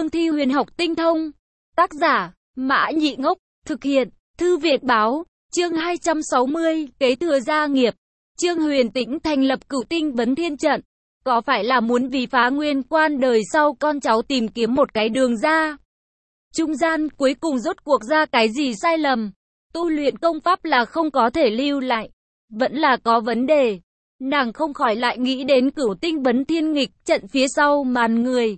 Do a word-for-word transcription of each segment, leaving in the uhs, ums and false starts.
cương thi huyền học tinh thông. Tác giả, Mã Nhị Ngốc, thực hiện, Thư Việt Báo, chương hai trăm sáu mươi, kế thừa gia nghiệp. Trương Huyền Tĩnh thành lập Cửu Tinh Vấn Thiên Trận. Có phải là muốn vì phá nguyên quan đời sau con cháu tìm kiếm một cái đường ra? Trung gian cuối cùng rốt cuộc ra cái gì sai lầm? Tu luyện công pháp là không có thể lưu lại. Vẫn là có vấn đề. Nàng không khỏi lại nghĩ đến Cửu Tinh Vấn Thiên Nghịch trận phía sau màn người.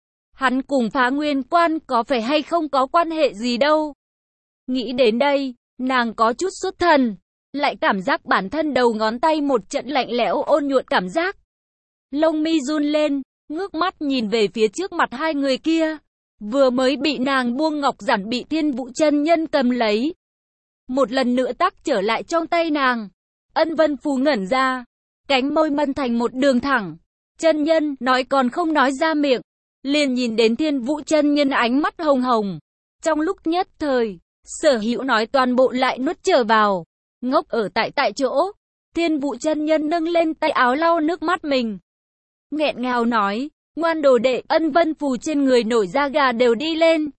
Hắn cùng phá nguyên quan có phải hay không có quan hệ gì đâu. Nghĩ đến đây, nàng có chút xuất thần. Lại cảm giác bản thân đầu ngón tay một trận lạnh lẽo ôn nhuận cảm giác. Lông mi run lên, ngước mắt nhìn về phía trước mặt hai người kia. Vừa mới bị nàng buông ngọc giản bị Thiên Vũ chân nhân cầm lấy. Một lần nữa tắc trở lại trong tay nàng. Ân Vân Phù ngẩn ra. Cánh môi mân thành một đường thẳng. Chân nhân nói còn không nói ra miệng. Liền nhìn đến Thiên Vũ chân nhân ánh mắt hồng hồng. Trong lúc nhất thời, sở hữu nói toàn bộ lại nuốt trở vào. Ngốc ở tại tại chỗ. Thiên Vũ chân nhân nâng lên tay áo lau nước mắt mình. Nghẹn ngào nói, ngoan đồ đệ. Ân Vân Phù trên người nổi da gà đều đi lên.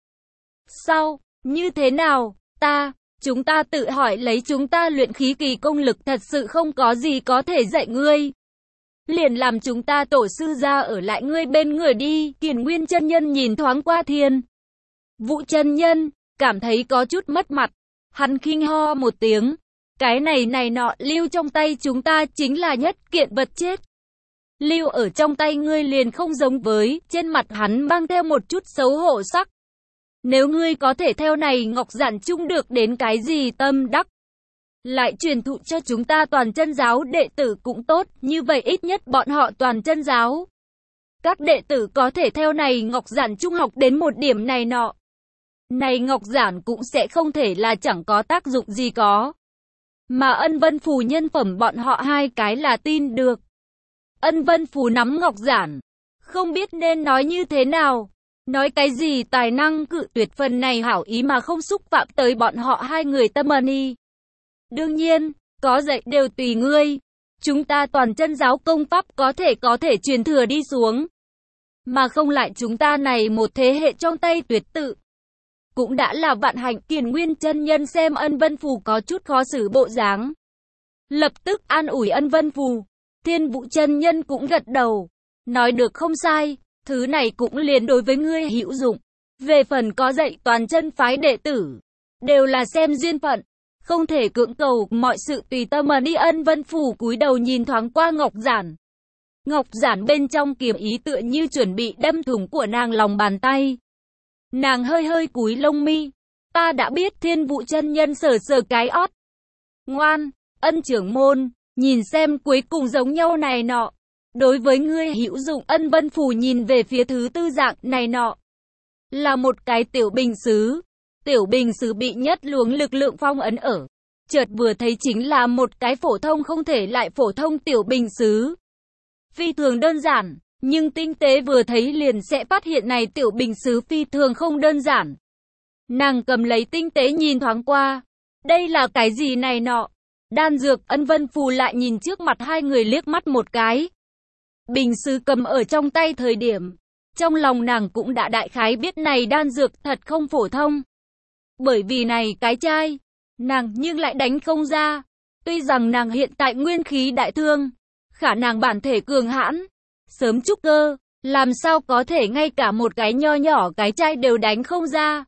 Sao, như thế nào, ta, chúng ta tự hỏi lấy chúng ta luyện khí kỳ công lực thật sự không có gì có thể dạy ngươi. Liền làm chúng ta tổ sư ra ở lại ngươi bên người đi. Kiền Nguyên chân nhân nhìn thoáng qua Thiên Vũ chân nhân, cảm thấy có chút mất mặt. Hắn khinh ho một tiếng. Cái này này nọ lưu trong tay chúng ta chính là nhất kiện vật chết. Lưu ở trong tay ngươi liền không giống với. Trên mặt hắn mang theo một chút xấu hổ sắc. Nếu ngươi có thể theo này ngọc giản chung được đến cái gì tâm đắc, lại truyền thụ cho chúng ta toàn chân giáo đệ tử cũng tốt. Như vậy ít nhất bọn họ toàn chân giáo các đệ tử có thể theo này ngọc giản chung học đến một điểm này nọ. Này ngọc giản cũng sẽ không thể là chẳng có tác dụng gì có. Mà Ân Vân Phù nhân phẩm bọn họ hai cái là tin được. Ân Vân Phù nắm ngọc giản, không biết nên nói như thế nào. Nói cái gì tài năng cự tuyệt phần này hảo ý mà không xúc phạm tới bọn họ hai người tâm ân. Đương nhiên, có dạy đều tùy ngươi. Chúng ta toàn chân giáo công pháp có thể có thể truyền thừa đi xuống. Mà không lại chúng ta này một thế hệ trong tay tuyệt tự. Cũng đã là vạn hạnh. Kiền Nguyên chân nhân xem Ân Vân Phù có chút khó xử bộ dáng. Lập tức an ủi Ân Vân Phù. Thiên Vũ chân nhân cũng gật đầu. Nói được không sai, thứ này cũng liền đối với ngươi hữu dụng. Về phần có dạy toàn chân phái đệ tử, đều là xem duyên phận. Không thể cưỡng cầu, mọi sự tùy tâm mà đi. Ân Vân Phù cúi đầu nhìn thoáng qua ngọc giản. Ngọc giản bên trong kiếm ý tựa như chuẩn bị đâm thủng của nàng lòng bàn tay. Nàng hơi hơi cúi lông mi. Ta đã biết. Thiên Vũ chân nhân sờ sờ cái ót. Ngoan, Ân trưởng môn, nhìn xem cuối cùng giống nhau này nọ. Đối với ngươi hữu dụng. Ân Vân Phù nhìn về phía thứ tư dạng này nọ. Là một cái tiểu bình sứ. Tiểu bình sứ bị nhất luồng lực lượng phong ấn ở. Chợt vừa thấy chính là một cái phổ thông không thể lại phổ thông tiểu bình sứ. Phi thường đơn giản, nhưng tinh tế vừa thấy liền sẽ phát hiện này tiểu bình sứ phi thường không đơn giản. Nàng cầm lấy tinh tế nhìn thoáng qua. Đây là cái gì này nọ? Đan dược. Ân Vân Phù lại nhìn trước mặt hai người liếc mắt một cái. Bình sứ cầm ở trong tay thời điểm, trong lòng nàng cũng đã đại khái biết này đan dược thật không phổ thông. Bởi vì này cái chai, nàng nhưng lại đánh không ra. Tuy rằng nàng hiện tại nguyên khí đại thương, khả nàng bản thể cường hãn, sớm trúc cơ, làm sao có thể ngay cả một cái nho nhỏ cái chai đều đánh không ra.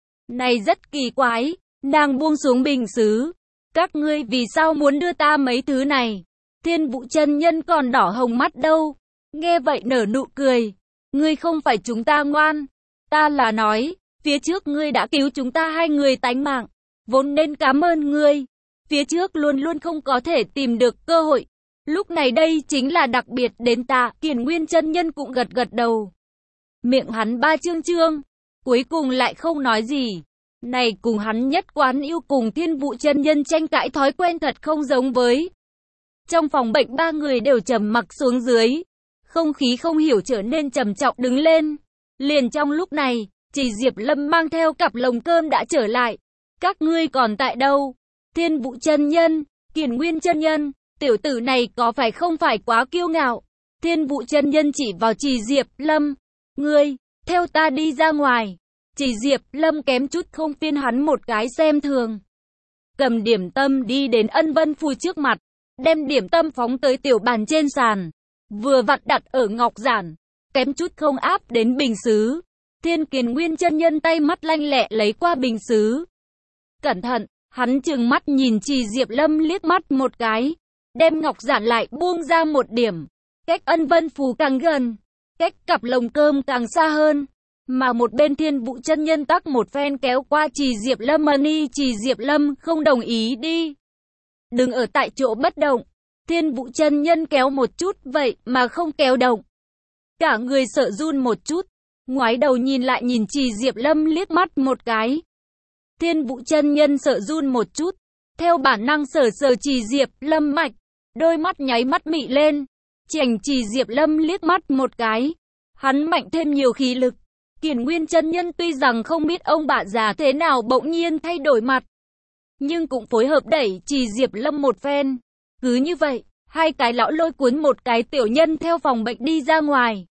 Này rất kỳ quái. Nàng buông xuống bình sứ. Các ngươi vì sao muốn đưa ta mấy thứ này? Thiên Vũ chân nhân còn đỏ hồng mắt đâu. Nghe vậy nở nụ cười. Ngươi không phải chúng ta ngoan. Ta là nói, phía trước ngươi đã cứu chúng ta hai người tánh mạng. Vốn nên cảm ơn ngươi. Phía trước luôn luôn không có thể tìm được cơ hội. Lúc này đây chính là đặc biệt đến ta. Kiền Nguyên chân nhân cũng gật gật đầu. Miệng hắn ba trương trương. Cuối cùng lại không nói gì. Này cùng hắn nhất quán yêu cùng Thiên Vũ chân nhân tranh cãi thói quen thật không giống với. Trong phòng bệnh ba người đều trầm mặc xuống dưới. Không khí không hiểu trở nên trầm trọng đứng lên. Liền trong lúc này, chỉ Diệp Lâm mang theo cặp lồng cơm đã trở lại. Các ngươi còn tại đâu? Thiên Vũ chân nhân, Kiền Nguyên chân nhân, tiểu tử này có phải không phải quá kiêu ngạo? Thiên Vũ chân nhân chỉ vào Trì Diệp Lâm. Ngươi, theo ta đi ra ngoài. Chỉ Diệp Lâm kém chút không phiên hắn một cái xem thường. Cầm điểm tâm đi đến Ân Vân Phù trước mặt, đem điểm tâm phóng tới tiểu bàn trên sàn, vừa vặn đặt ở ngọc giản, kém chút không áp đến bình sứ. Thiên Kiền Nguyên chân nhân tay mắt lanh lẹ lấy qua bình sứ. Cẩn thận, hắn trừng mắt nhìn Trì Diệp Lâm liếc mắt một cái, đem ngọc giản lại buông ra một điểm, cách Ân Vân Phù càng gần, cách cặp lồng cơm càng xa hơn. Mà một bên Thiên Vũ chân nhân tắc một phen kéo qua Trì Diệp Lâm mani. Trì Diệp Lâm không đồng ý đi. Đừng ở tại chỗ bất động. Thiên Vũ chân nhân kéo một chút vậy mà không kéo động. Cả người sợ run một chút, ngoái đầu nhìn lại nhìn Trì Diệp Lâm liếc mắt một cái. Thiên Vũ chân nhân sợ run một chút, theo bản năng sờ sờ Trì Diệp Lâm mạch, đôi mắt nháy mắt mị lên, chảnh Trì Diệp Lâm liếc mắt một cái. Hắn mạnh thêm nhiều khí lực. Kiền Nguyên chân nhân tuy rằng không biết ông bà già thế nào bỗng nhiên thay đổi mặt, nhưng cũng phối hợp đẩy Trì Diệp Lâm một phen. Cứ như vậy, hai cái lão lôi cuốn một cái tiểu nhân theo phòng bệnh đi ra ngoài.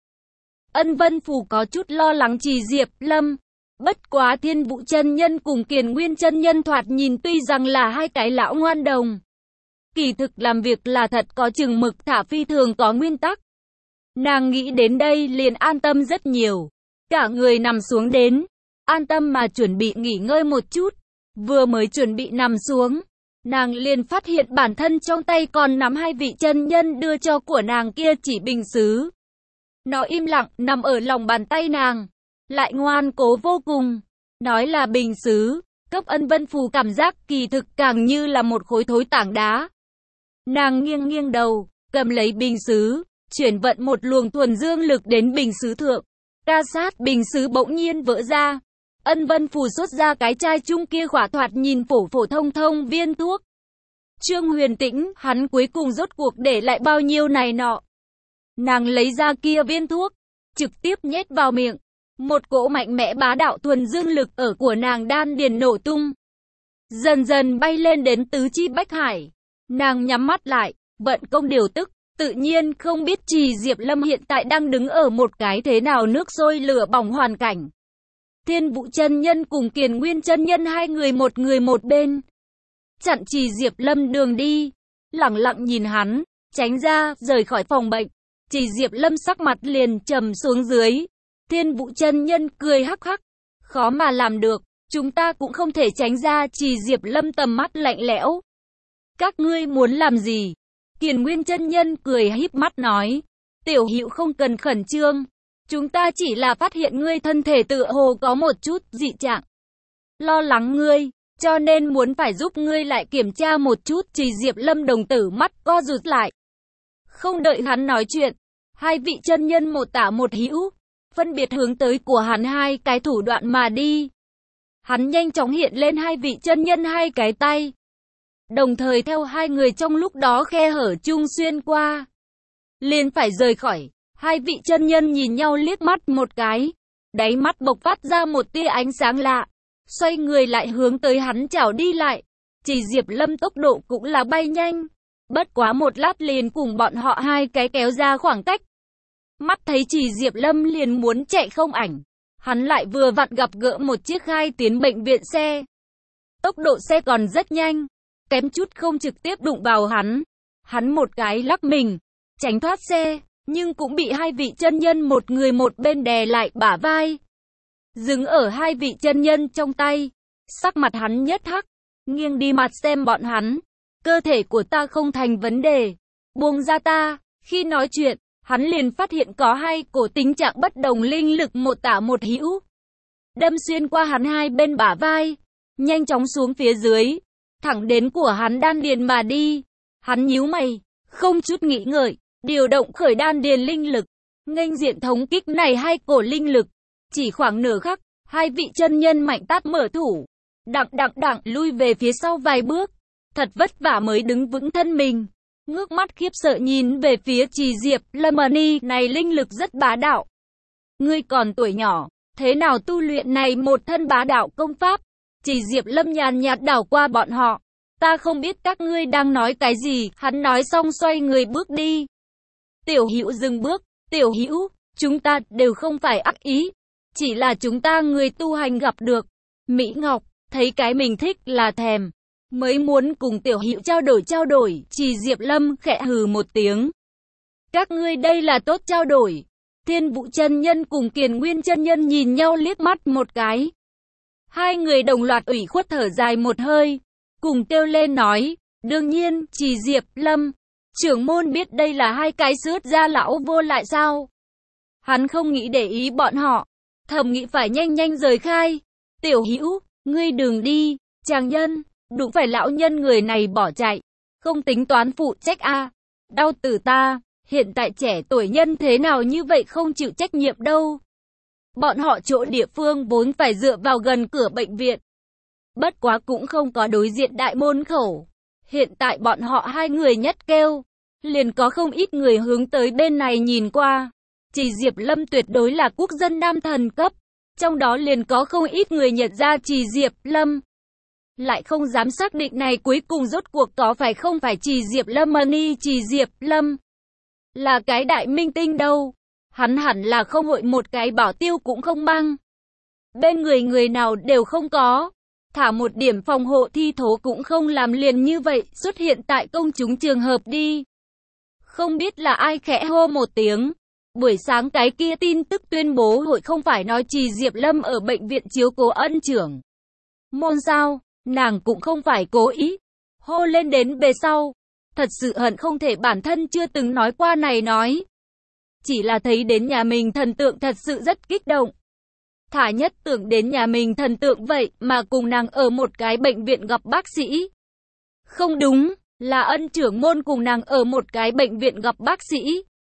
Ân Vân Phù có chút lo lắng Trì Diệp Lâm. Bất quá Thiên Vũ chân nhân cùng Kiền Nguyên chân nhân thoạt nhìn tuy rằng là hai cái lão ngoan đồng, kỳ thực làm việc là thật có chừng mực, thả phi thường có nguyên tắc. Nàng nghĩ đến đây liền an tâm rất nhiều. Cả người nằm xuống đến, an tâm mà chuẩn bị nghỉ ngơi một chút. Vừa mới chuẩn bị nằm xuống, nàng liền phát hiện bản thân trong tay còn nắm hai vị chân nhân đưa cho của nàng kia chỉ bình sứ. Nó im lặng nằm ở lòng bàn tay nàng, lại ngoan cố vô cùng. Nói là bình sứ, cấp Ân Vân Phù cảm giác kỳ thực càng như là một khối thối tảng đá. Nàng nghiêng nghiêng đầu, cầm lấy bình sứ, chuyển vận một luồng thuần dương lực đến bình sứ thượng. Ca sát bình sứ bỗng nhiên vỡ ra. Ân Vân Phù xuất ra cái chai chung kia khỏa thoạt nhìn phổ phổ thông thông viên thuốc. Trương Huyền Tĩnh, hắn cuối cùng rốt cuộc để lại bao nhiêu này nọ. Nàng lấy ra kia viên thuốc, trực tiếp nhét vào miệng. Một cỗ mạnh mẽ bá đạo thuần dương lực ở của nàng đan điền nổ tung, dần dần bay lên đến tứ chi bách hải. Nàng nhắm mắt lại, vận công điều tức. Tự nhiên không biết Trì Diệp Lâm hiện tại đang đứng ở một cái thế nào nước sôi lửa bỏng hoàn cảnh. Thiên Vũ chân nhân cùng Kiền Nguyên chân nhân hai người một người một bên, chặn Trì Diệp Lâm đường đi, lẳng lặng nhìn hắn, tránh ra, rời khỏi phòng bệnh. Trì Diệp Lâm sắc mặt liền trầm xuống dưới. Thiên Vũ chân nhân cười hắc hắc, khó mà làm được, chúng ta cũng không thể tránh ra. Trì Diệp Lâm tầm mắt lạnh lẽo. Các ngươi muốn làm gì? Kiền Nguyên chân nhân cười híp mắt nói, tiểu hữu không cần khẩn trương, chúng ta chỉ là phát hiện ngươi thân thể tựa hồ có một chút dị trạng, lo lắng ngươi, cho nên muốn phải giúp ngươi lại kiểm tra một chút. Trì Diệp Lâm đồng tử mắt co rụt lại. Không đợi hắn nói chuyện, hai vị chân nhân một tả một hữu, phân biệt hướng tới của hắn hai cái thủ đoạn mà đi. Hắn nhanh chóng hiện lên hai vị chân nhân hai cái tay, đồng thời theo hai người trong lúc đó khe hở chung xuyên qua, liền phải rời khỏi. Hai vị chân nhân nhìn nhau liếc mắt một cái, đáy mắt bộc phát ra một tia ánh sáng lạ, xoay người lại hướng tới hắn chảo đi lại. Trì Diệp Lâm tốc độ cũng là bay nhanh, bất quá một lát liền cùng bọn họ hai cái kéo ra khoảng cách. Mắt thấy Trì Diệp Lâm liền muốn chạy không ảnh, hắn lại vừa vặn gặp gỡ một chiếc khai tiến bệnh viện xe. Tốc độ xe còn rất nhanh, kém chút không trực tiếp đụng vào hắn. Hắn một cái lắc mình, tránh thoát xe, nhưng cũng bị hai vị chân nhân một người một bên đè lại bả vai, dừng ở hai vị chân nhân trong tay. Sắc mặt hắn nhất hắc, nghiêng đi mặt xem bọn hắn. Cơ thể của ta không thành vấn đề, buông ra ta. Khi nói chuyện, hắn liền phát hiện có hai cổ tình trạng bất đồng linh lực một tả một hữu, đâm xuyên qua hắn hai bên bả vai, nhanh chóng xuống phía dưới, thẳng đến của hắn đan điền mà đi. Hắn nhíu mày, không chút nghĩ ngợi, điều động khởi đan điền linh lực, nghênh diện thống kích này hai cổ linh lực. Chỉ khoảng nửa khắc, hai vị chân nhân mạnh tát mở thủ, đặng đặng đặng lui về phía sau vài bước, thật vất vả mới đứng vững thân mình, ngước mắt khiếp sợ nhìn về phía Trì Diệp Lâm. Ni này linh lực rất bá đạo, ngươi còn tuổi nhỏ, thế nào tu luyện này một thân bá đạo công pháp? Trì Diệp Lâm nhàn nhạt đảo qua bọn họ, ta không biết các ngươi đang nói cái gì. Hắn nói xong xoay người bước đi. Tiểu Hữu dừng bước, tiểu Hữu, chúng ta đều không phải ác ý. chỉ là chúng ta người tu hành gặp được. Mỹ Ngọc, thấy cái mình thích là thèm, mới muốn cùng Tiểu Hữu trao đổi trao đổi, Trì Diệp Lâm khẽ hừ một tiếng. Các ngươi đây là tốt trao đổi. Thiên Vũ chân nhân cùng Kiền Nguyên chân nhân nhìn nhau liếc mắt một cái. Hai người đồng loạt ủy khuất thở dài một hơi, cùng kêu lên nói, đương nhiên, Trì Diệp Lâm, trưởng môn biết đây là hai cái sướt gia lão vô lại sao? Hắn không nghĩ để ý bọn họ, thầm nghĩ phải nhanh nhanh rời khai. Tiểu Hữu, ngươi đừng đi, chàng nhân, đúng phải lão nhân người này bỏ chạy, không tính toán phụ trách a. À. Đau tử ta, hiện tại trẻ tuổi nhân thế nào như vậy không chịu trách nhiệm đâu. Bọn họ chỗ địa phương vốn phải dựa vào gần cửa bệnh viện. Bất quá cũng không có đối diện đại môn khẩu. Hiện tại bọn họ hai người nhất kêu, liền có không ít người hướng tới bên này nhìn qua. Trì Diệp Lâm tuyệt đối là quốc dân nam thần cấp. Trong đó liền có không ít người nhận ra Trì Diệp Lâm. Lại không dám xác định này cuối cùng rốt cuộc có phải không phải Trì Diệp Lâm Mani Trì Diệp Lâm. Là cái đại minh tinh đâu. Hắn hẳn là không hội một cái bảo tiêu cũng không băng. Bên người người nào đều không có. Thả một điểm phòng hộ thi thố cũng không làm liền như vậy xuất hiện tại công chúng trường hợp đi. Không biết là ai khẽ hô một tiếng. Buổi sáng cái kia tin tức tuyên bố hội không phải nói Trì Diệp Lâm ở bệnh viện chiếu cố ân trưởng môn sao, nàng cũng không phải cố ý. Hô lên đến về sau. Thật sự hận không thể bản thân chưa từng nói qua này nói. Chỉ là thấy đến nhà mình thần tượng thật sự rất kích động. Thả nhất tưởng đến nhà mình thần tượng vậy mà cùng nàng ở một cái bệnh viện gặp bác sĩ. Không đúng, là ân trưởng môn cùng nàng ở một cái bệnh viện gặp bác sĩ.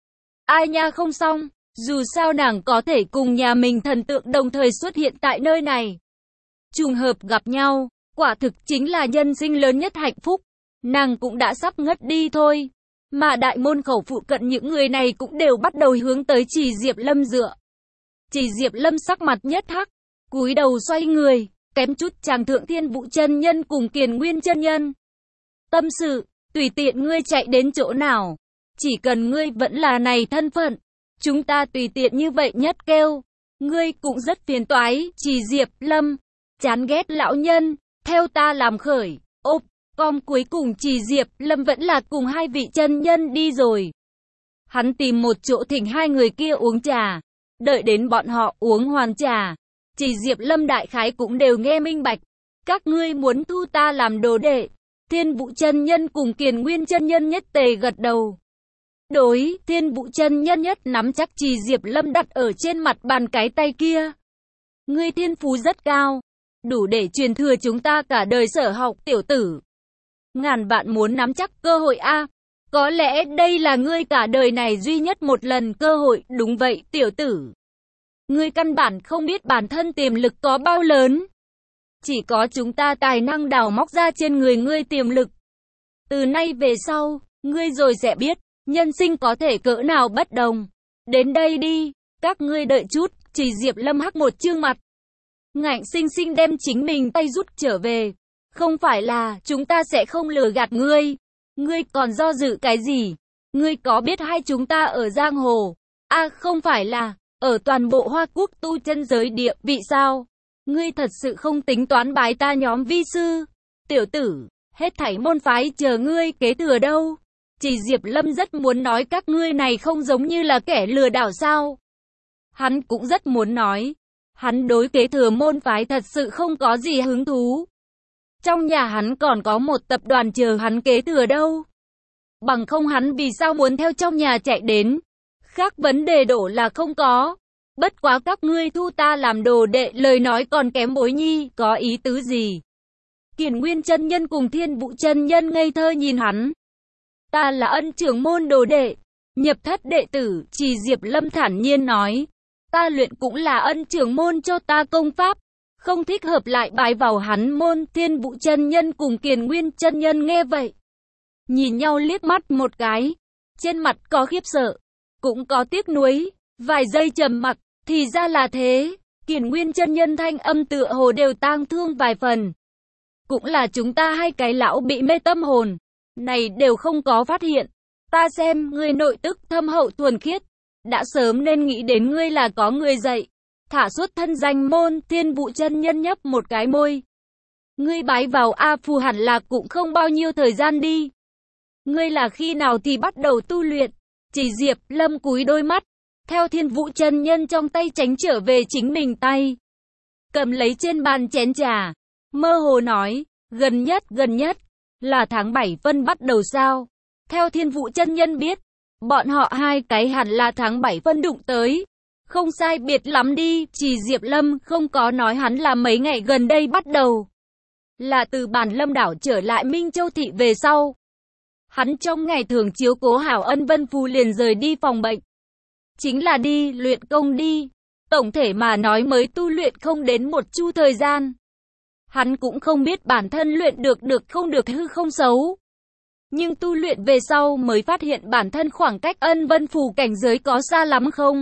Ai nha không xong, dù sao nàng có thể cùng nhà mình thần tượng đồng thời xuất hiện tại nơi này. Trùng hợp gặp nhau, quả thực chính là nhân sinh lớn nhất hạnh phúc. Nàng cũng đã sắp ngất đi thôi. Mà đại môn khẩu phụ cận những người này cũng đều bắt đầu hướng tới Trì Diệp Lâm dựa. Trì Diệp Lâm sắc mặt nhất hắc, cúi đầu xoay người, kém chút chàng thượng Thiên Vũ chân nhân cùng Kiền Nguyên chân nhân. Tâm sự, tùy tiện ngươi chạy đến chỗ nào, chỉ cần ngươi vẫn là này thân phận, chúng ta tùy tiện như vậy nhất kêu. Ngươi cũng rất phiền toái, Trì Diệp Lâm, chán ghét lão nhân, theo ta làm khởi. Ốp, con cuối cùng Trì Diệp Lâm vẫn là cùng hai vị chân nhân đi rồi. Hắn tìm một chỗ thỉnh hai người kia uống trà. Đợi đến bọn họ uống hoàn trà, Trì Diệp Lâm đại khái cũng đều nghe minh bạch. Các ngươi muốn thu ta làm đồ đệ. Thiên Vũ chân nhân cùng Kiền Nguyên chân nhân nhất tề gật đầu. Đối, Thiên Vũ chân nhân nhất nắm chắc Trì Diệp Lâm đặt ở trên mặt bàn cái tay kia. Ngươi thiên phú rất cao, đủ để truyền thừa chúng ta cả đời sở học tiểu tử. Ngàn vạn muốn nắm chắc cơ hội a. Có lẽ đây là ngươi cả đời này duy nhất một lần cơ hội, đúng vậy tiểu tử. Ngươi căn bản không biết bản thân tiềm lực có bao lớn. Chỉ có chúng ta tài năng đào móc ra trên người ngươi tiềm lực. Từ nay về sau, ngươi rồi sẽ biết, nhân sinh có thể cỡ nào bất đồng. Đến đây đi, các ngươi đợi chút, Trì Diệp Lâm hắc một trương mặt. Ngạnh sinh sinh đem chính mình tay rút trở về. Không phải là, chúng ta sẽ không lừa gạt ngươi. Ngươi còn do dự cái gì? Ngươi có biết hai chúng ta ở giang hồ? A à, không phải là, ở toàn bộ Hoa Quốc tu chân giới địa vị sao? Ngươi thật sự không tính toán bái ta nhóm vi sư? Tiểu tử, hết thảy môn phái chờ ngươi kế thừa đâu? Trì Diệp Lâm rất muốn nói các ngươi này không giống như là kẻ lừa đảo sao? Hắn cũng rất muốn nói. Hắn đối kế thừa môn phái thật sự không có gì hứng thú. Trong nhà hắn còn có một tập đoàn chờ hắn kế thừa đâu. Bằng không hắn vì sao muốn theo trong nhà chạy đến. Khác vấn đề đổ là không có. Bất quá các ngươi thu ta làm đồ đệ lời nói còn kém bối nhi, có ý tứ gì? Kiền Nguyên chân nhân cùng Thiên Vũ chân nhân ngây thơ nhìn hắn. Ta là ân trưởng môn đồ đệ, nhập thất đệ tử, Trì Diệp Lâm thản nhiên nói. Ta luyện cũng là ân trưởng môn cho ta công pháp. Không thích hợp lại bái vào hắn môn. Thiên Vũ chân nhân cùng Kiền Nguyên chân nhân nghe vậy, nhìn nhau liếc mắt một cái. Trên mặt có khiếp sợ, cũng có tiếc nuối. Vài giây trầm mặc, thì ra là thế. Kiền Nguyên chân nhân thanh âm tựa hồ đều tang thương vài phần. Cũng là chúng ta hai cái lão bị mê tâm hồn này đều không có phát hiện. Ta xem ngươi nội tức thâm hậu thuần khiết, đã sớm nên nghĩ đến ngươi là có người dạy. Thả xuất thân danh môn, Thiên Vũ chân nhân nhấp một cái môi. Ngươi bái vào A Phù hẳn là cũng không bao nhiêu thời gian đi. Ngươi là khi nào thì bắt đầu tu luyện? Chỉ Diệp Lâm cúi đôi mắt, theo Thiên Vũ chân nhân trong tay tránh trở về chính mình tay. Cầm lấy trên bàn chén trà, mơ hồ nói, gần nhất, gần nhất, là tháng bảy phân bắt đầu sao? Theo Thiên Vũ chân nhân biết, bọn họ hai cái hẳn là tháng bảy phân đụng tới. Không sai biệt lắm đi, Chỉ Diệp Lâm không có nói hắn là mấy ngày gần đây bắt đầu. Là từ Bản Lâm đảo trở lại Minh Châu thị về sau. Hắn trong ngày thường chiếu cố hảo Ân Vân Phù liền rời đi phòng bệnh. Chính là đi, luyện công đi. Tổng thể mà nói mới tu luyện không đến một chu thời gian. Hắn cũng không biết bản thân luyện được được không được hư không xấu. Nhưng tu luyện về sau mới phát hiện bản thân khoảng cách Ân Vân Phù cảnh giới có xa lắm không.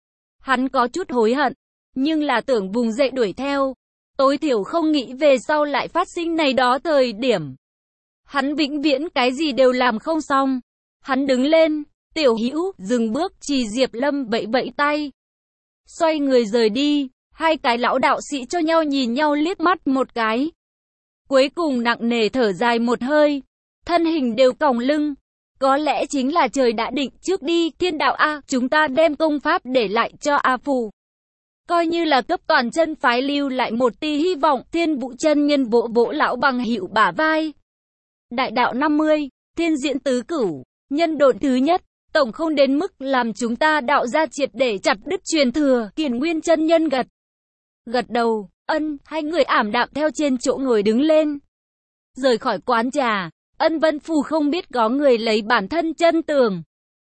Hắn có chút hối hận, nhưng là tưởng vùng dậy đuổi theo. Tối thiểu không nghĩ về sau lại phát sinh này đó thời điểm. Hắn vĩnh viễn cái gì đều làm không xong. Hắn đứng lên, Tiểu Hữu dừng bước, Chỉ Diệp Lâm vẫy vẫy tay. Xoay người rời đi, hai cái lão đạo sĩ cho nhau nhìn nhau liếc mắt một cái. Cuối cùng nặng nề thở dài một hơi, thân hình đều còng lưng. Có lẽ chính là trời đã định trước đi, thiên đạo A, chúng ta đem công pháp để lại cho A Phù. Coi như là cấp toàn chân phái lưu lại một tia hy vọng, Thiên Vũ chân nhân vỗ vỗ lão bằng hữu bả vai. Đại đạo năm mươi, thiên diễn tứ cửu, nhân độn thứ nhất, tổng không đến mức làm chúng ta đạo ra triệt để chặt đứt truyền thừa, Kiền Nguyên chân nhân gật. Gật đầu, ân, hai người ảm đạm theo trên chỗ ngồi đứng lên. Rời khỏi quán trà, Ân Vân Phù không biết có người lấy bản thân chân tường.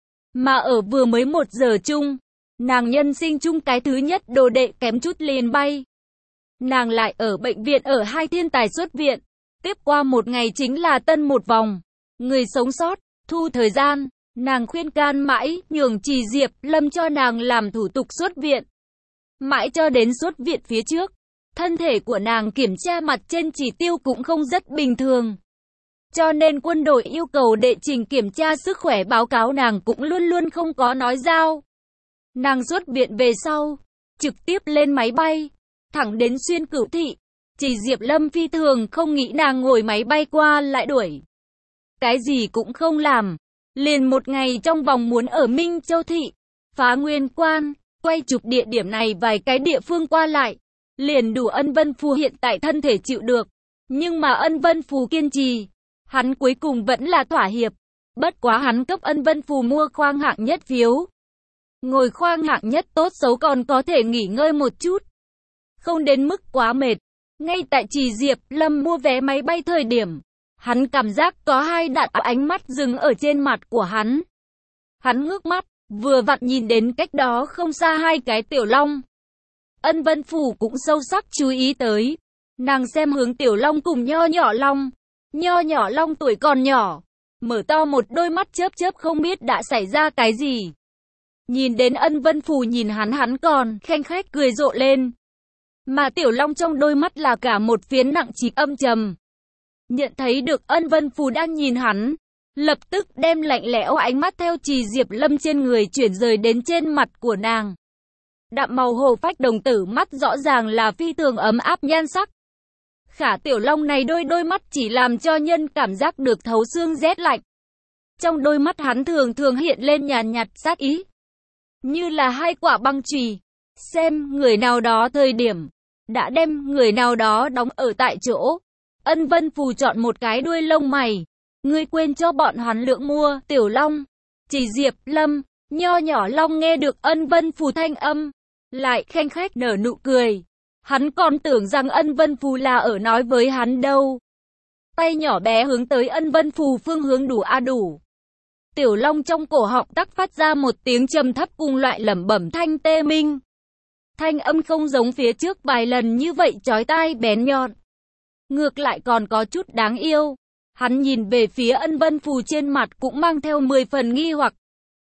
Mà ở vừa mới một giờ chung, nàng nhân sinh chung cái thứ nhất đồ đệ kém chút liền bay. Nàng lại ở bệnh viện ở hai thiên tài xuất viện. Tiếp qua một ngày chính là tân một vòng. Người sống sót, thu thời gian, nàng khuyên can mãi, nhường Chỉ Diệp Lâm cho nàng làm thủ tục xuất viện. Mãi cho đến xuất viện phía trước, thân thể của nàng kiểm tra mặt trên chỉ tiêu cũng không rất bình thường. Cho nên quân đội yêu cầu đệ trình kiểm tra sức khỏe báo cáo nàng cũng luôn luôn không có nói giao. Nàng xuất viện về sau, trực tiếp lên máy bay, thẳng đến Xuyên Cửu thị. Chỉ Diệp Lâm phi thường không nghĩ nàng ngồi máy bay qua lại đuổi. Cái gì cũng không làm, liền một ngày trong vòng muốn ở Minh Châu thị, phá Nguyên Quan, quay chụp địa điểm này vài cái địa phương qua lại, liền đủ Ân Vân Phù hiện tại thân thể chịu được. Nhưng mà Ân Vân Phù kiên trì, hắn cuối cùng vẫn là thỏa hiệp. Bất quá hắn cấp Ân Vân Phù mua khoang hạng nhất phiếu. Ngồi khoang hạng nhất tốt xấu còn có thể nghỉ ngơi một chút, không đến mức quá mệt. Ngay tại Chỉ Diệp Lâm mua vé máy bay thời điểm, hắn cảm giác có hai đạo ánh mắt dừng ở trên mặt của hắn. Hắn ngước mắt, vừa vặn nhìn đến cách đó không xa hai cái tiểu long. Ân Vân Phù cũng sâu sắc chú ý tới. Nàng xem hướng tiểu long cùng nho nhỏ long. Nho nhỏ long tuổi còn nhỏ, mở to một đôi mắt chớp chớp không biết đã xảy ra cái gì. Nhìn đến Ân Vân Phù nhìn hắn hắn còn khanh khách cười rộ lên. Mà tiểu long trong đôi mắt là cả một phiến nặng trịch âm trầm. Nhận thấy được Ân Vân Phù đang nhìn hắn, lập tức đem lạnh lẽo ánh mắt theo Chỉ Diệp Lâm trên người chuyển rời đến trên mặt của nàng. Đạm màu hồ phách đồng tử mắt rõ ràng là phi thường ấm áp nhan sắc. Khả tiểu long này đôi đôi mắt chỉ làm cho nhân cảm giác được thấu xương rét lạnh. Trong đôi mắt hắn thường thường hiện lên nhàn nhạt sát ý, như là hai quả băng chùy, xem người nào đó thời điểm, đã đem người nào đó đóng ở tại chỗ. Ân Vân Phù chọn một cái đuôi lông mày, ngươi quên cho bọn hắn lượng mua, tiểu long. Chỉ Diệp Lâm, nho nhỏ long nghe được Ân Vân Phù thanh âm, lại khanh khách nở nụ cười. Hắn còn tưởng rằng Ân Vân Phù là ở nói với hắn đâu. Tay nhỏ bé hướng tới Ân Vân Phù phương hướng đủ a đủ. Tiểu long trong cổ họng tắc phát ra một tiếng trầm thấp cùng loại lẩm bẩm thanh tê minh. Thanh âm không giống phía trước vài lần như vậy chói tai bén nhọn. Ngược lại còn có chút đáng yêu. Hắn nhìn về phía Ân Vân Phù trên mặt cũng mang theo mười phần nghi hoặc.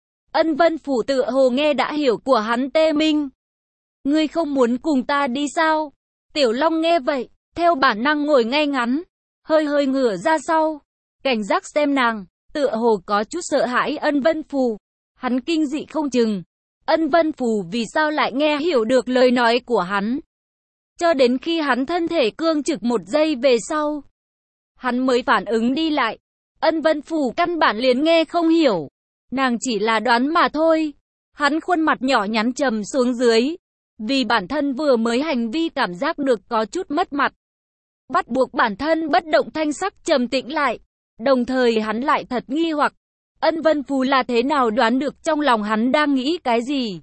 Ân Vân Phù tựa hồ nghe đã hiểu của hắn tê minh. Ngươi không muốn cùng ta đi sao? Tiểu long nghe vậy, theo bản năng ngồi ngay ngắn, hơi hơi ngửa ra sau, cảnh giác xem nàng, tựa hồ có chút sợ hãi Ân Vân Phù. Hắn kinh dị không chừng. Ân Vân Phù vì sao lại nghe hiểu được lời nói của hắn. Cho đến khi hắn thân thể cương trực một giây về sau, hắn mới phản ứng đi lại. Ân Vân Phù căn bản liền nghe không hiểu. Nàng chỉ là đoán mà thôi. Hắn khuôn mặt nhỏ nhắn trầm xuống dưới. Vì bản thân vừa mới hành vi cảm giác được có chút mất mặt. Bắt buộc bản thân bất động thanh sắc trầm tĩnh lại. Đồng thời hắn lại thật nghi hoặc. Ân Vân Phù là thế nào đoán được trong lòng hắn đang nghĩ cái gì.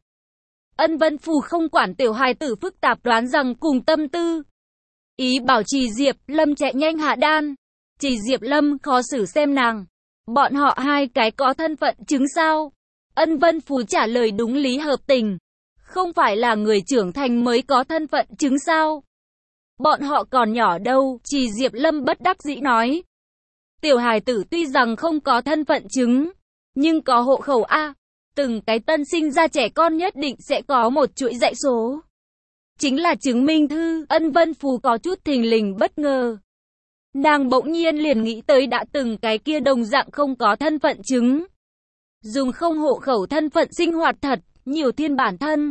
Ân Vân Phù không quản tiểu hài tử phức tạp đoán rằng cùng tâm tư. Ý bảo Trì Diệp Lâm chạy nhanh hạ đan. Trì Diệp Lâm khó xử xem nàng. Bọn họ hai cái có thân phận chứng sao? Ân Vân Phù trả lời đúng lý hợp tình. Không phải là người trưởng thành mới có thân phận chứng sao? Bọn họ còn nhỏ đâu, Trì Diệp Lâm bất đắc dĩ nói. Tiểu hài tử tuy rằng không có thân phận chứng, nhưng có hộ khẩu A. Từng cái tân sinh ra trẻ con nhất định sẽ có một chuỗi dãy số. Chính là chứng minh thư. Ân Vân Phù có chút thình lình bất ngờ. Nàng bỗng nhiên liền nghĩ tới đã từng cái kia đồng dạng không có thân phận chứng. Dùng không hộ khẩu thân phận sinh hoạt thật, nhiều thiên bản thân.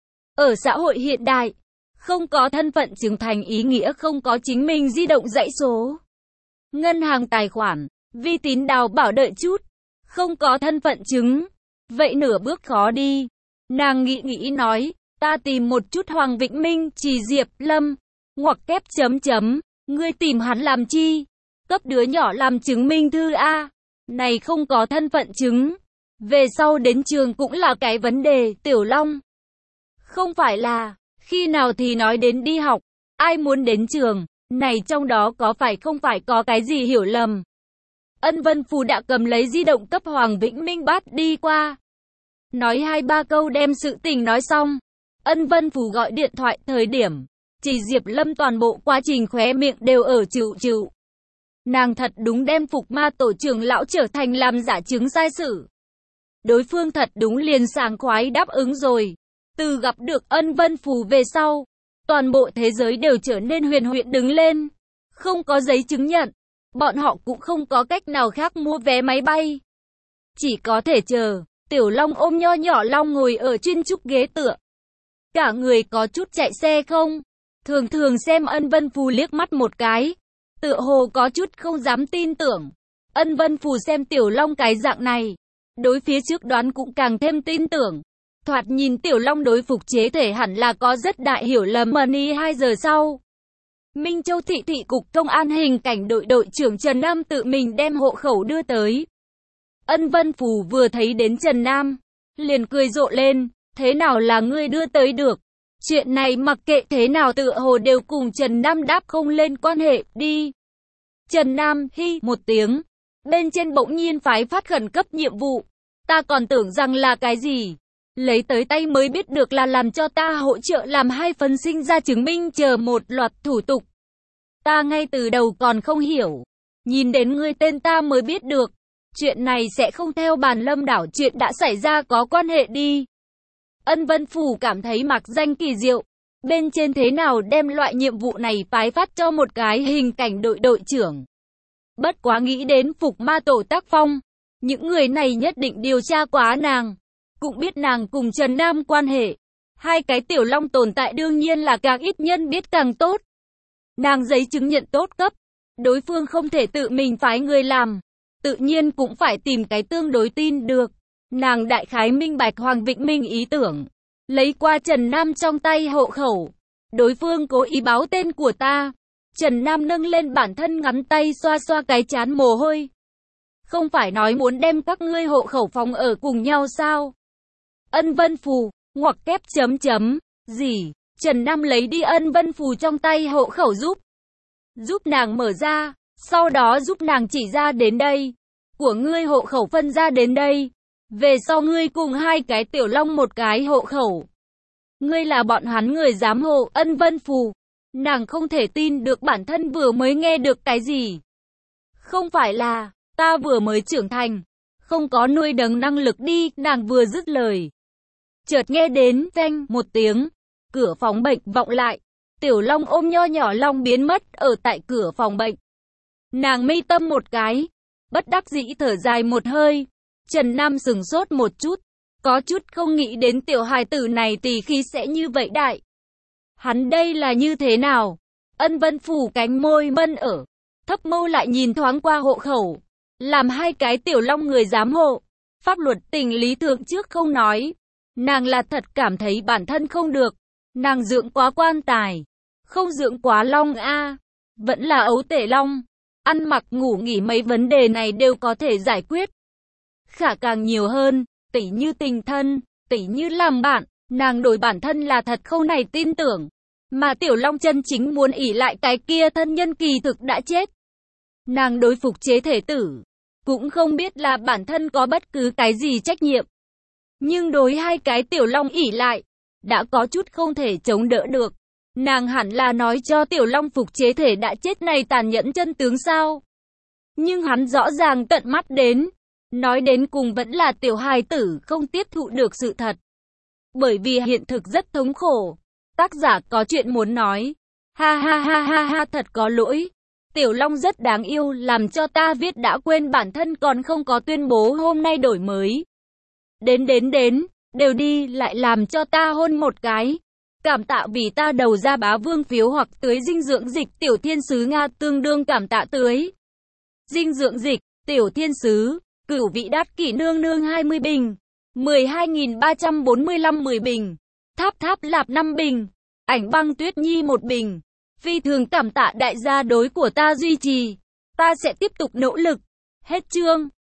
Ở xã hội hiện đại, không có thân phận chứng thành ý nghĩa không có chính mình di động dãy số. Ngân hàng tài khoản, vi tín đào bảo đợi chút. Không có thân phận chứng. Vậy nửa bước khó đi. Nàng nghĩ nghĩ nói, ta tìm một chút Hoàng Vĩnh Minh, Trì Diệp Lâm. Ngoặc kép chấm chấm. Ngươi tìm hắn làm chi? Cấp đứa nhỏ làm chứng minh thư A. Này không có thân phận chứng. Về sau đến trường cũng là cái vấn đề, Tiểu Long. Không phải là, khi nào thì nói đến đi học, ai muốn đến trường, này trong đó có phải không phải có cái gì hiểu lầm. Ân Vân Phù đã cầm lấy di động cấp Hoàng Vĩnh Minh bắt đi qua. Nói hai ba câu đem sự tình nói xong. Ân Vân Phù gọi điện thoại thời điểm. Trì Diệp Lâm toàn bộ quá trình khóe miệng đều ở chịu chịu. Nàng thật đúng đem Phục Ma tổ trưởng lão trở thành làm giả chứng sai sự. Đối phương thật đúng liền sảng khoái đáp ứng rồi. Từ gặp được Ân Vân Phù về sau, toàn bộ thế giới đều trở nên huyền huyễn đứng lên. Không có giấy chứng nhận, bọn họ cũng không có cách nào khác mua vé máy bay. Chỉ có thể chờ. Tiểu Long ôm nho nhỏ Long ngồi ở chuyên trúc ghế tựa. Cả người có chút chạy xe không. Thường thường xem Ân Vân Phù liếc mắt một cái. Tựa hồ có chút không dám tin tưởng. Ân Vân Phù xem Tiểu Long cái dạng này. Đối phía trước đoán cũng càng thêm tin tưởng. Thoạt nhìn Tiểu Long đối phục chế thể hẳn là có rất đại hiểu lầm. Money hai giờ sau. Minh Châu thị thị cục công an hình cảnh đội đội trưởng Trần Nam tự mình đem hộ khẩu đưa tới. Ân Vân Phù vừa thấy đến Trần Nam, liền cười rộ lên, thế nào là ngươi đưa tới được? Chuyện này mặc kệ thế nào tựa hồ đều cùng Trần Nam đáp không lên quan hệ, đi. Trần Nam hi một tiếng, bên trên bỗng nhiên phái phát khẩn cấp nhiệm vụ, ta còn tưởng rằng là cái gì? Lấy tới tay mới biết được là làm cho ta hỗ trợ làm hai phần sinh ra chứng minh chờ một loạt thủ tục. Ta ngay từ đầu còn không hiểu, nhìn đến ngươi tên ta mới biết được. Chuyện này sẽ không theo bàn Lâm đảo chuyện đã xảy ra có quan hệ đi. Ân Vân Phù cảm thấy mặc danh kỳ diệu. Bên trên thế nào đem loại nhiệm vụ này phái phát cho một cái hình cảnh đội đội trưởng. Bất quá nghĩ đến Phục Ma tổ tác phong. Những người này nhất định điều tra quá nàng. Cũng biết nàng cùng Trần Nam quan hệ. Hai cái Tiểu Long tồn tại đương nhiên là càng ít nhân biết càng tốt. Nàng giấy chứng nhận tốt cấp. Đối phương không thể tự mình phái người làm. Tự nhiên cũng phải tìm cái tương đối tin được. Nàng đại khái minh bạch Hoàng Vĩnh Minh ý tưởng. Lấy qua Trần Nam trong tay hộ khẩu. Đối phương cố ý báo tên của ta. Trần Nam nâng lên bản thân ngắn tay xoa xoa cái trán mồ hôi. Không phải nói muốn đem các ngươi hộ khẩu phòng ở cùng nhau sao? Ân Vân Phù, ngoặc kép chấm chấm, gì? Trần Nam lấy đi Ân Vân Phù trong tay hộ khẩu giúp. Giúp nàng mở ra, sau đó giúp nàng chỉ ra đến đây. Của ngươi hộ khẩu phân ra đến đây. Về sau ngươi cùng hai cái Tiểu Long một cái hộ khẩu. Ngươi là bọn hắn người giám hộ. Ân Vân Phù. Nàng không thể tin được bản thân vừa mới nghe được cái gì. Không phải là, ta vừa mới trưởng thành. Không có nuôi nấng năng lực đi, nàng vừa dứt lời. Chợt nghe đến, veng, một tiếng. Cửa phòng bệnh vọng lại. Tiểu Long ôm nho nhỏ Long biến mất ở tại cửa phòng bệnh. Nàng mi tâm một cái. Bất đắc dĩ thở dài một hơi. Trần Nam sừng sốt một chút. Có chút không nghĩ đến tiểu hài tử này tỳ khí sẽ như vậy đại. Hắn đây là như thế nào? Ân Vân phủ cánh môi mân ở. Thấp mâu lại nhìn thoáng qua hộ khẩu. Làm hai cái tiểu long người giám hộ. Pháp luật tình lý thượng trước không nói. Nàng là thật cảm thấy bản thân không được. Nàng dưỡng quá quan tài. Không dưỡng quá long a, vẫn là ấu tể long. Ăn mặc ngủ nghỉ mấy vấn đề này đều có thể giải quyết. Khả càng nhiều hơn, tỉ như tình thân, tỉ như làm bạn, nàng đối bản thân là thật không này tin tưởng. Mà tiểu long chân chính muốn ỷ lại cái kia thân nhân kỳ thực đã chết. Nàng đối phục chế thể tử, cũng không biết là bản thân có bất cứ cái gì trách nhiệm. Nhưng đối hai cái tiểu long ỷ lại, đã có chút không thể chống đỡ được. Nàng hẳn là nói cho tiểu long phục chế thể đã chết này tàn nhẫn chân tướng sao. Nhưng hắn rõ ràng tận mắt đến. Nói đến cùng vẫn là tiểu hài tử không tiếp thụ được sự thật. Bởi vì hiện thực rất thống khổ. Tác giả có chuyện muốn nói. Ha ha ha ha ha, thật có lỗi. Tiểu long rất đáng yêu, làm cho ta viết đã quên bản thân còn không có tuyên bố hôm nay đổi mới. Đến đến đến, đều đi lại làm cho ta hôn một cái. Cảm tạ vì ta đầu ra bá vương phiếu hoặc tưới dinh dưỡng dịch tiểu thiên sứ Nga tương đương cảm tạ tưới. Dinh dưỡng dịch, tiểu thiên sứ, cửu vị đát kỷ nương nương hai mươi bình, mười hai nghìn ba trăm bốn mươi lăm mười bình, tháp tháp lạp năm bình, ảnh băng tuyết nhi một bình. Phi thường cảm tạ đại gia đối của ta duy trì. Ta sẽ tiếp tục nỗ lực. Hết chương.